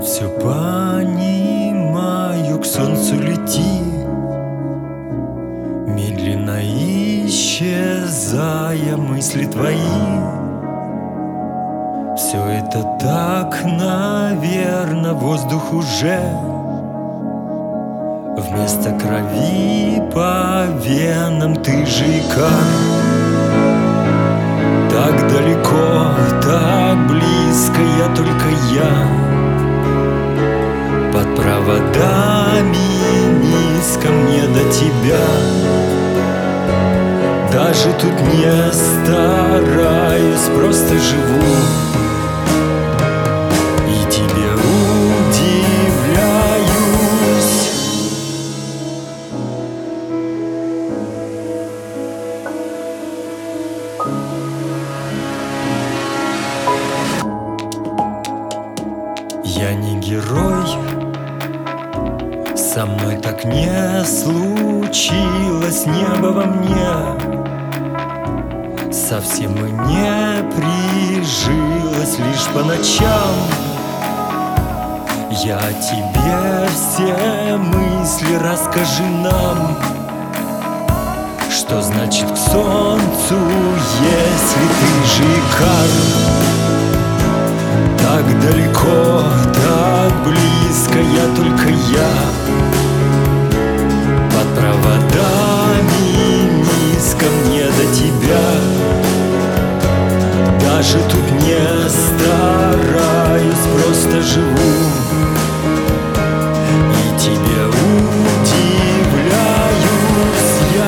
все понимаю, к солнцу лети, медленно исчезая мысли твои. Все это так, наверно, воздух уже вместо крови по венам. Ты же икар, так далеко, так близко, я только я. Под проводами низко мне до тебя. Даже тут не стараюсь, просто живу и тебе удивляюсь. Я не герой, со мной так не случилось, небо во мне совсем и не прижилось. Лишь по ночам я о тебе все мысли. Расскажи нам, что значит к солнцу, если ты же икар. Так далеко, так близко, я только я. Под проводами низко мне до тебя. Даже тут не стараюсь, просто живу и тебе удивляюсь я.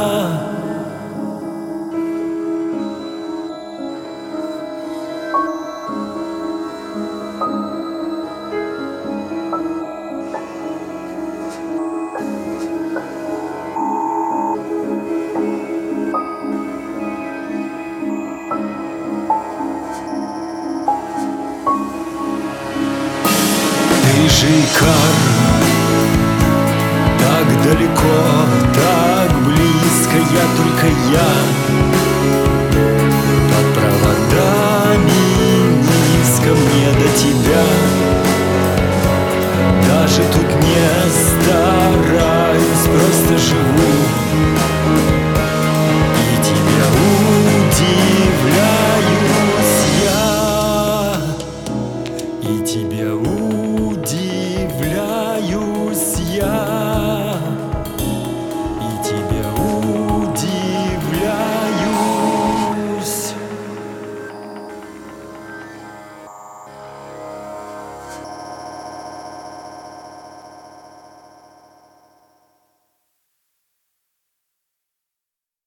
Ты же икар, так далеко, так близко, я только я. Под проводами низко мне до тебя. Даже тут не стараюсь, просто живу и тебя удивляюсь я. И тебе удивляюсь я.